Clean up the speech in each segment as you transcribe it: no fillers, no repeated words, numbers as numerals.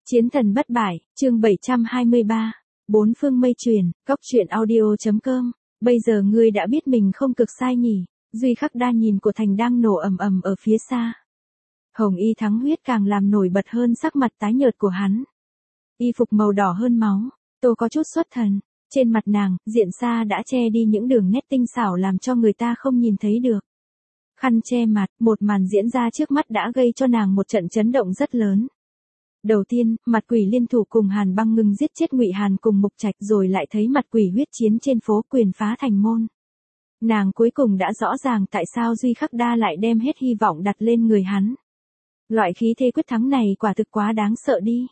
Chiến thần bất bại, chương 723. Bốn phương mây truyền, góc truyện audio.com. Bây giờ ngươi đã biết mình không cực sai nhỉ? Duy Khắc Đa nhìn của Thành đang nổ ầm ầm ở phía xa. Hồng y thắng huyết càng làm nổi bật hơn sắc mặt tái nhợt của hắn. Y phục màu đỏ hơn máu, Tô có chút xuất thần. Trên mặt nàng, diện xa đã che đi những đường nét tinh xảo làm cho người ta không nhìn thấy được. Khăn che mặt, một màn diễn ra trước mắt đã gây cho nàng một trận chấn động rất lớn. Đầu tiên, mặt quỷ liên thủ cùng Hàn Băng Ngưng giết chết Ngụy Hàn cùng Mục Trạch, rồi lại thấy mặt quỷ huyết chiến trên phố quyền phá thành môn. Nàng cuối cùng đã rõ ràng tại sao Duy Khắc Đa lại đem hết hy vọng đặt lên người hắn. Loại khí thế quyết thắng này quả thực quá đáng sợ đi.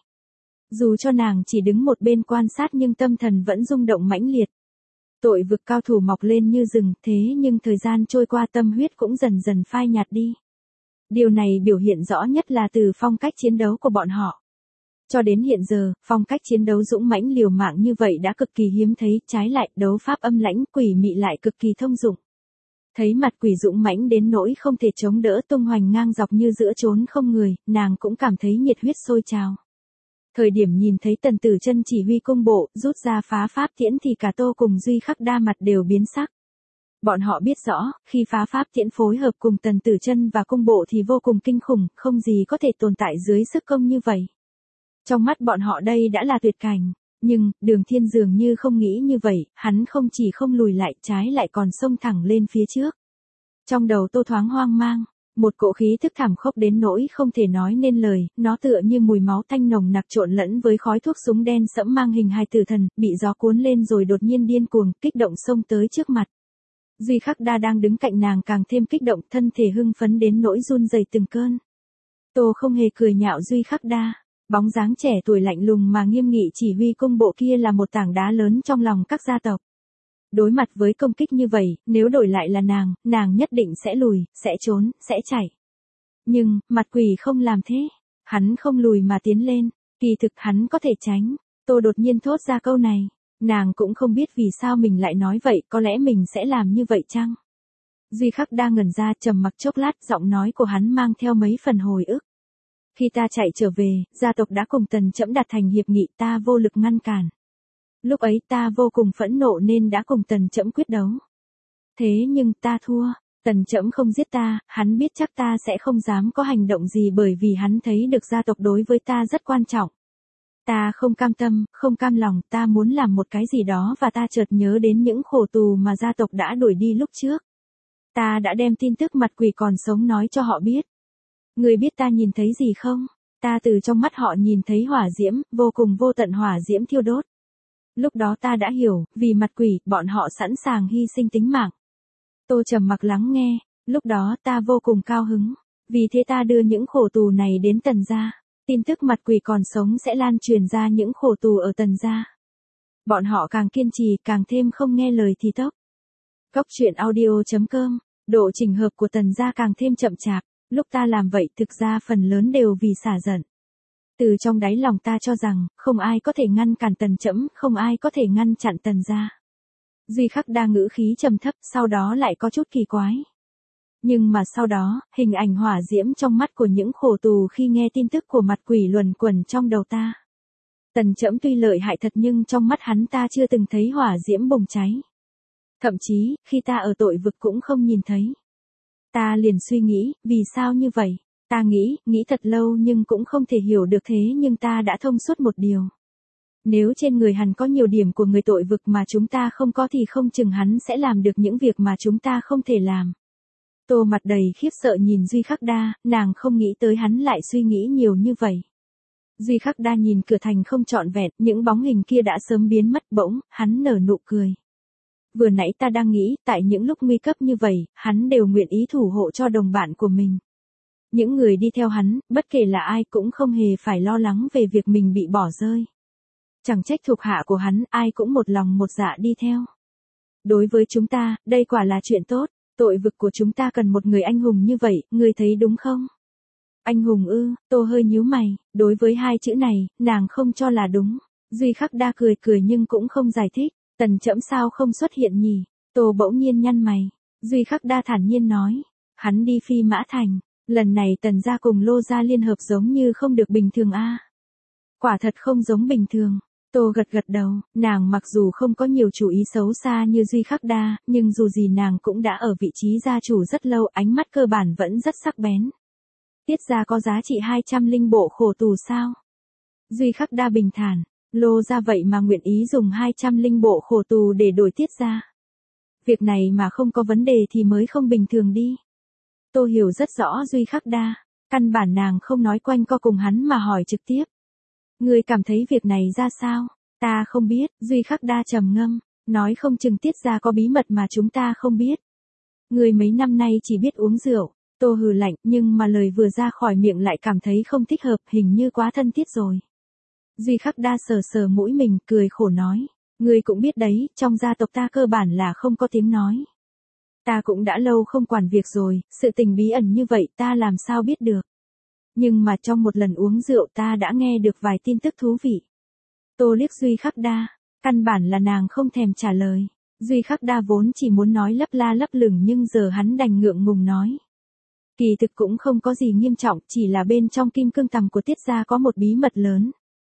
Dù cho nàng chỉ đứng một bên quan sát nhưng tâm thần vẫn rung động mãnh liệt. Tội vực cao thủ mọc lên như rừng, thế nhưng thời gian trôi qua tâm huyết cũng dần dần phai nhạt đi. Điều này biểu hiện rõ nhất là từ phong cách chiến đấu của bọn họ. Cho đến hiện giờ, phong cách chiến đấu dũng mãnh liều mạng như vậy đã cực kỳ hiếm thấy, trái lại, đấu pháp âm lãnh quỷ mị lại cực kỳ thông dụng. Thấy mặt quỷ dũng mãnh đến nỗi không thể chống đỡ tung hoành ngang dọc như giữa chốn không người, nàng cũng cảm thấy nhiệt huyết sôi trào. Thời điểm nhìn thấy Tần Tử Chân chỉ huy cung bộ, rút ra phá pháp tiễn thì cả Tô cùng Duy Khắc Đa mặt đều biến sắc. Bọn họ biết rõ, khi phá pháp tiễn phối hợp cùng Tần Tử Chân và cung bộ thì vô cùng kinh khủng, không gì có thể tồn tại dưới sức công như vậy. Trong mắt bọn họ đây đã là tuyệt cảnh, nhưng, Đường Thiên dường như không nghĩ như vậy, hắn không chỉ không lùi lại, trái lại còn xông thẳng lên phía trước. Trong đầu Tô thoáng hoang mang, một cỗ khí thức thảm khốc đến nỗi không thể nói nên lời, nó tựa như mùi máu tanh nồng nặc trộn lẫn với khói thuốc súng đen sẫm mang hình hài tử thần, bị gió cuốn lên rồi đột nhiên điên cuồng, kích động xông tới trước mặt. Duy Khắc Đa đang đứng cạnh nàng càng thêm kích động, thân thể hưng phấn đến nỗi run rẩy từng cơn. Tô không hề cười nhạo Duy Khắc Đa. Bóng dáng trẻ tuổi lạnh lùng mà nghiêm nghị chỉ huy cung bộ kia là một tảng đá lớn trong lòng các gia tộc. Đối mặt với công kích như vậy, nếu đổi lại là nàng nhất định sẽ lùi, sẽ trốn, sẽ chạy. Nhưng, mặt quỷ không làm thế. Hắn không lùi mà tiến lên, kỳ thực hắn có thể tránh. Tô đột nhiên thốt ra câu này. Nàng cũng không biết vì sao mình lại nói vậy, có lẽ mình sẽ làm như vậy chăng? Duy Khắc đang ngẩn ra trầm mặc chốc lát, giọng nói của hắn mang theo mấy phần hồi ức. Khi ta chạy trở về, gia tộc đã cùng Tần Trẫm đạt thành hiệp nghị, ta vô lực ngăn cản. Lúc ấy ta vô cùng phẫn nộ nên đã cùng Tần Trẫm quyết đấu. Thế nhưng ta thua, Tần Trẫm không giết ta, hắn biết chắc ta sẽ không dám có hành động gì bởi vì hắn thấy được gia tộc đối với ta rất quan trọng. Ta không cam tâm, không cam lòng, ta muốn làm một cái gì đó và ta chợt nhớ đến những khổ tù mà gia tộc đã đuổi đi lúc trước. Ta đã đem tin tức mặt quỷ còn sống nói cho họ biết. Người biết ta nhìn thấy gì không? Ta từ trong mắt họ nhìn thấy hỏa diễm, vô cùng vô tận hỏa diễm thiêu đốt. Lúc đó ta đã hiểu, vì mặt quỷ, bọn họ sẵn sàng hy sinh tính mạng. Tô trầm mặc lắng nghe, lúc đó ta vô cùng cao hứng. Vì thế ta đưa những khổ tù này đến Tần gia. Tin tức mặt quỷ còn sống sẽ lan truyền ra những khổ tù ở Tần gia. Bọn họ càng kiên trì, càng thêm không nghe lời thì tốc. Góc truyện audio.com, độ chỉnh hợp của Tần gia càng thêm chậm chạp. Lúc ta làm vậy thực ra phần lớn đều vì xả giận. Từ trong đáy lòng ta cho rằng, không ai có thể ngăn cản Tần Trẫm, không ai có thể ngăn chặn Tần gia. Duy Khắc Đa ngữ khí trầm thấp, sau đó lại có chút kỳ quái. Nhưng mà sau đó, hình ảnh hỏa diễm trong mắt của những khổ tù khi nghe tin tức của mặt quỷ luẩn quẩn trong đầu ta. Tần Trẫm tuy lợi hại thật nhưng trong mắt hắn ta chưa từng thấy hỏa diễm bùng cháy. Thậm chí, khi ta ở tội vực cũng không nhìn thấy. Ta liền suy nghĩ, vì sao như vậy? Ta nghĩ thật lâu nhưng cũng không thể hiểu được thế nhưng ta đã thông suốt một điều. Nếu trên người hắn có nhiều điểm của người tội vực mà chúng ta không có thì không chừng hắn sẽ làm được những việc mà chúng ta không thể làm. Tô mặt đầy khiếp sợ nhìn Duy Khắc Đa, nàng không nghĩ tới hắn lại suy nghĩ nhiều như vậy. Duy Khắc Đa nhìn cửa thành không trọn vẹn, những bóng hình kia đã sớm biến mất bỗng, hắn nở nụ cười. Vừa nãy ta đang nghĩ, tại những lúc nguy cấp như vậy, hắn đều nguyện ý thủ hộ cho đồng bạn của mình. Những người đi theo hắn, bất kể là ai cũng không hề phải lo lắng về việc mình bị bỏ rơi. Chẳng trách thuộc hạ của hắn, ai cũng một lòng một dạ đi theo. Đối với chúng ta, đây quả là chuyện tốt, tội vực của chúng ta cần một người anh hùng như vậy, ngươi thấy đúng không? Anh hùng ư? Tô hơi nhíu mày, đối với hai chữ này, nàng không cho là đúng. Duy Khắc Đa cười cười nhưng cũng không giải thích. Tần Trẫm sao không xuất hiện nhỉ? Tô bỗng nhiên nhăn mày. Duy Khắc Đa thản nhiên nói. Hắn đi Phi Mã Thành. Lần này Tần gia cùng Lô gia liên hợp giống như không được bình thường a. Quả thật không giống bình thường. Tô gật gật đầu, nàng mặc dù không có nhiều chủ ý xấu xa như Duy Khắc Đa, nhưng dù gì nàng cũng đã ở vị trí gia chủ rất lâu, ánh mắt cơ bản vẫn rất sắc bén. Tiết gia có giá trị 200 linh bộ khổ tù sao? Duy Khắc Đa bình thản, Lô gia vậy mà nguyện ý dùng 200 linh bộ khổ tù để đổi Tiết gia. Việc này mà không có vấn đề thì mới không bình thường đi. Tô hiểu rất rõ Duy Khắc Đa, căn bản nàng không nói quanh co cùng hắn mà hỏi trực tiếp. Ngươi cảm thấy việc này ra sao? Ta không biết, Duy Khắc Đa trầm ngâm, nói không chừng Tiết gia có bí mật mà chúng ta không biết. Ngươi mấy năm nay chỉ biết uống rượu. Tô hừ lạnh, nhưng mà lời vừa ra khỏi miệng lại cảm thấy không thích hợp, hình như quá thân thiết rồi. Duy Khắc Đa sờ sờ mũi mình, cười khổ nói. Ngươi cũng biết đấy, trong gia tộc ta cơ bản là không có tiếng nói. Ta cũng đã lâu không quản việc rồi, sự tình bí ẩn như vậy ta làm sao biết được. Nhưng mà trong một lần uống rượu ta đã nghe được vài tin tức thú vị. Tô liếc Duy Khắc Đa, căn bản là nàng không thèm trả lời. Duy Khắc Đa vốn chỉ muốn nói lấp la lấp lửng nhưng giờ hắn đành ngượng ngùng nói. Kỳ thực cũng không có gì nghiêm trọng, chỉ là bên trong kim cương tằm của Tiết gia có một bí mật lớn.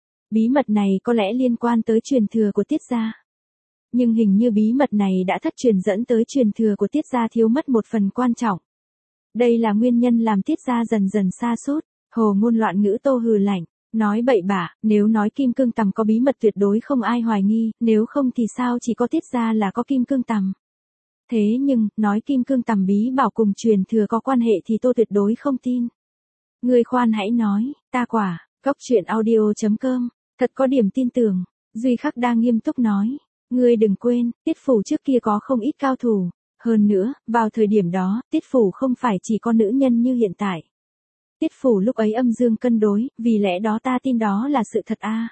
Bí mật này có lẽ liên quan tới truyền thừa của Tiết gia. Nhưng hình như bí mật này đã thất truyền dẫn tới truyền thừa của Tiết gia thiếu mất một phần quan trọng. Đây là nguyên nhân làm Tiết gia dần dần sa sút. Hồ ngôn loạn ngữ. Tô hừ lạnh, nói bậy bạ, nếu nói kim cương tằm có bí mật tuyệt đối không ai hoài nghi, nếu không thì sao chỉ có Tiết gia là có kim cương tằm. Thế nhưng, nói kim cương tằm bí bảo cùng truyền thừa có quan hệ thì tôi tuyệt đối không tin. Ngươi khoan hãy nói, ta quả, Cóc Truyện Audio.com, thật có điểm tin tưởng. Duy Khắc Đa nghiêm túc nói, ngươi đừng quên, Tiết phủ trước kia có không ít cao thủ. Hơn nữa, vào thời điểm đó, Tiết phủ không phải chỉ có nữ nhân như hiện tại. Tiết phủ lúc ấy âm dương cân đối, vì lẽ đó ta tin đó là sự thật a.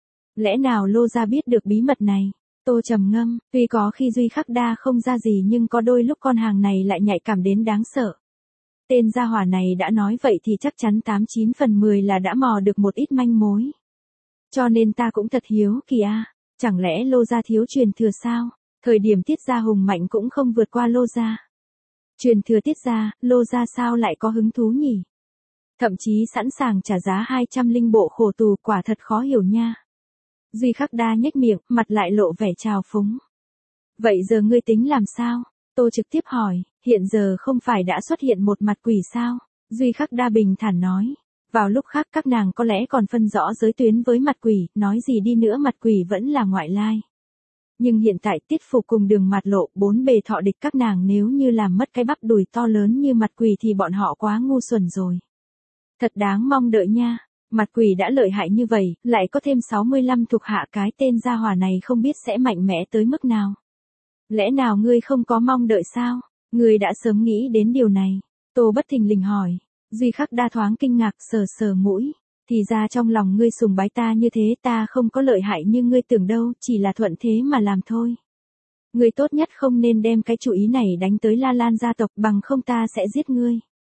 Lẽ nào Lô gia biết được bí mật này? Tô trầm ngâm, tuy có khi Duy Khắc Đa không ra gì nhưng có đôi lúc con hàng này lại nhạy cảm đến đáng sợ. Tên gia hỏa này đã nói vậy thì chắc chắn 89 phần 10 là đã mò được một ít manh mối. Cho nên ta cũng thật hiếu kỳ a, chẳng lẽ Lô gia thiếu truyền thừa sao? Thời điểm Tiết gia hùng mạnh cũng không vượt qua Lô gia. Truyền thừa Tiết gia, Lô gia sao lại có hứng thú nhỉ? Thậm chí sẵn sàng trả giá 200 linh bộ khổ tù, quả thật khó hiểu nha. Duy Khắc Đa nhếch miệng, mặt lại lộ vẻ trào phúng. Vậy giờ ngươi tính làm sao? Tô trực tiếp hỏi, hiện giờ không phải đã xuất hiện một mặt quỷ sao? Duy Khắc Đa bình thản nói. Vào lúc khác các nàng có lẽ còn phân rõ giới tuyến với mặt quỷ, nói gì đi nữa mặt quỷ vẫn là ngoại lai. Nhưng hiện tại Tiết phủ cùng Đường Mạt Lộ, bốn bề thọ địch các nàng nếu như làm mất cái bắp đùi to lớn như mặt quỷ thì bọn họ quá ngu xuẩn rồi. Thật đáng mong đợi nha. Mặt quỷ đã lợi hại như vậy, lại có thêm 65 thuộc hạ, cái tên gia hỏa này không biết sẽ mạnh mẽ tới mức nào. Lẽ nào ngươi không có mong đợi sao? Ngươi đã sớm nghĩ đến điều này. Tô bất thình lình hỏi. Duy Khắc Đa thoáng kinh ngạc, sờ sờ mũi. Thì ra trong lòng ngươi sùng bái ta như thế, ta không có lợi hại như ngươi tưởng đâu, chỉ là thuận thế mà làm thôi. Ngươi tốt nhất không nên đem cái chủ ý này đánh tới La Lan gia tộc, bằng không ta sẽ giết ngươi.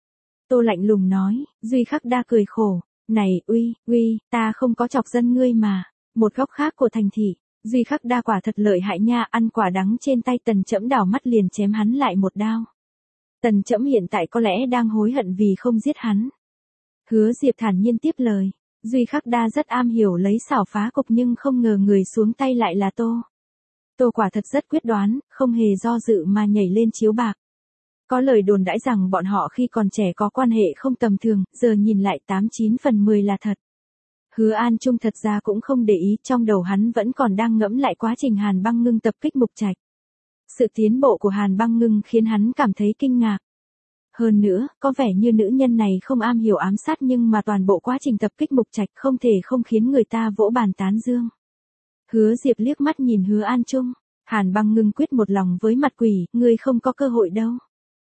Tô lạnh lùng nói. Duy Khắc Đa cười khổ. Này, uy, ta không có chọc dân ngươi mà. Một góc khác của thành thị, Duy Khắc Đa quả thật lợi hại nha, ăn quả đắng trên tay. Tần Trẫm đảo mắt liền chém hắn lại một đao. Tần Trẫm hiện tại có lẽ đang hối hận vì không giết hắn. Hứa Diệp thản nhiên tiếp lời. Duy Khắc Đa rất am hiểu lấy xảo phá cục nhưng không ngờ người xuống tay lại là Tô. Tô quả thật rất quyết đoán, không hề do dự mà nhảy lên chiếu bạc. Có lời đồn đãi rằng bọn họ khi còn trẻ có quan hệ không tầm thường, giờ nhìn lại 89 phần 10 là thật. Hứa An Trung thật ra cũng không để ý, trong đầu hắn vẫn còn đang ngẫm lại quá trình Hàn Băng Ngưng tập kích Mục Trạch. Sự tiến bộ của Hàn Băng Ngưng khiến hắn cảm thấy kinh ngạc. Hơn nữa, có vẻ như nữ nhân này không am hiểu ám sát nhưng mà toàn bộ quá trình tập kích Mục Trạch không thể không khiến người ta vỗ bàn tán dương. Hứa Diệp liếc mắt nhìn Hứa An Trung. Hàn Băng Ngưng quyết một lòng với mặt quỷ, ngươi không có cơ hội đâu.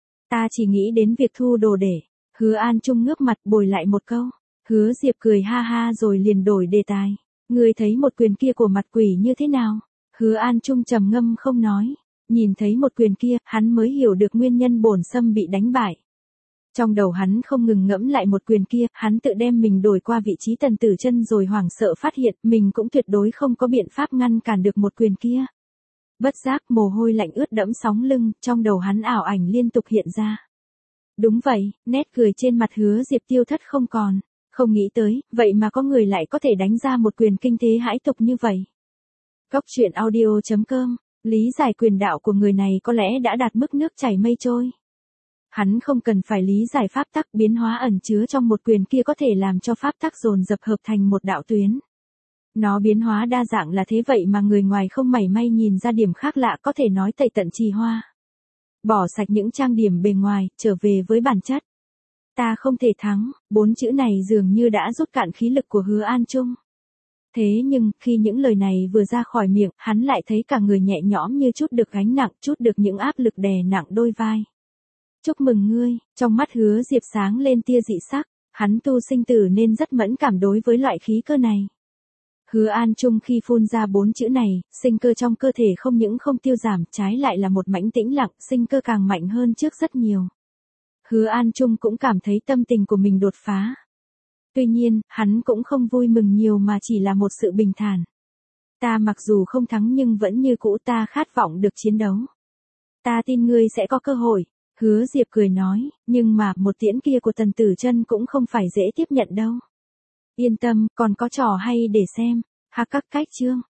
Ta chỉ nghĩ đến việc thu đồ để. Hứa An Trung ngước mặt bồi lại một câu. Hứa Diệp cười ha ha rồi liền đổi đề tài. Ngươi thấy một quyền kia của mặt quỷ như thế nào? Hứa An Trung trầm ngâm không nói. Nhìn thấy một quyền kia, hắn mới hiểu được nguyên nhân bổn sâm bị đánh bại. Trong đầu hắn không ngừng ngẫm lại một quyền kia, hắn tự đem mình đổi qua vị trí Tần Tử Chân rồi hoảng sợ phát hiện mình cũng tuyệt đối không có biện pháp ngăn cản được một quyền kia. Bất giác mồ hôi lạnh ướt đẫm sóng lưng, trong đầu hắn ảo ảnh liên tục hiện ra. Đúng vậy, nét cười trên mặt Hứa Diệp tiêu thất không còn. Không nghĩ tới, vậy mà có người lại có thể đánh ra một quyền kinh thế hãi tục như vậy. Góc truyện audio.com, lý giải quyền đạo của người này có lẽ đã đạt mức nước chảy mây trôi. Hắn không cần phải lý giải pháp tắc biến hóa ẩn chứa trong một quyền kia có thể làm cho pháp tắc dồn dập hợp thành một đạo tuyến. Nó biến hóa đa dạng là thế vậy mà người ngoài không mảy may nhìn ra điểm khác lạ có thể nói tẩy tận trì hoa. Bỏ sạch những trang điểm bề ngoài, trở về với bản chất. Ta không thể thắng, 4 chữ này dường như đã rút cạn khí lực của Hứa An Trung. Thế nhưng, khi những lời này vừa ra khỏi miệng, hắn lại thấy cả người nhẹ nhõm như chút được gánh nặng, chút được những áp lực đè nặng đôi vai. Chúc mừng ngươi, trong mắt Hứa Diệp sáng lên tia dị sắc, hắn tu sinh tử nên rất mẫn cảm đối với loại khí cơ này. Hứa An Trung khi phun ra 4 chữ này, sinh cơ trong cơ thể không những không tiêu giảm, trái lại là một mãnh tĩnh lặng, sinh cơ càng mạnh hơn trước rất nhiều. Hứa An Trung cũng cảm thấy tâm tình của mình đột phá. Tuy nhiên, hắn cũng không vui mừng nhiều mà chỉ là một sự bình thản. Ta mặc dù không thắng nhưng vẫn như cũ ta khát vọng được chiến đấu. Ta tin ngươi sẽ có cơ hội. Hứa Diệp cười nói, nhưng mà một tiễn kia của Tần Tử Chân cũng không phải dễ tiếp nhận đâu. Yên tâm, còn có trò hay để xem. Hắc các cách chương.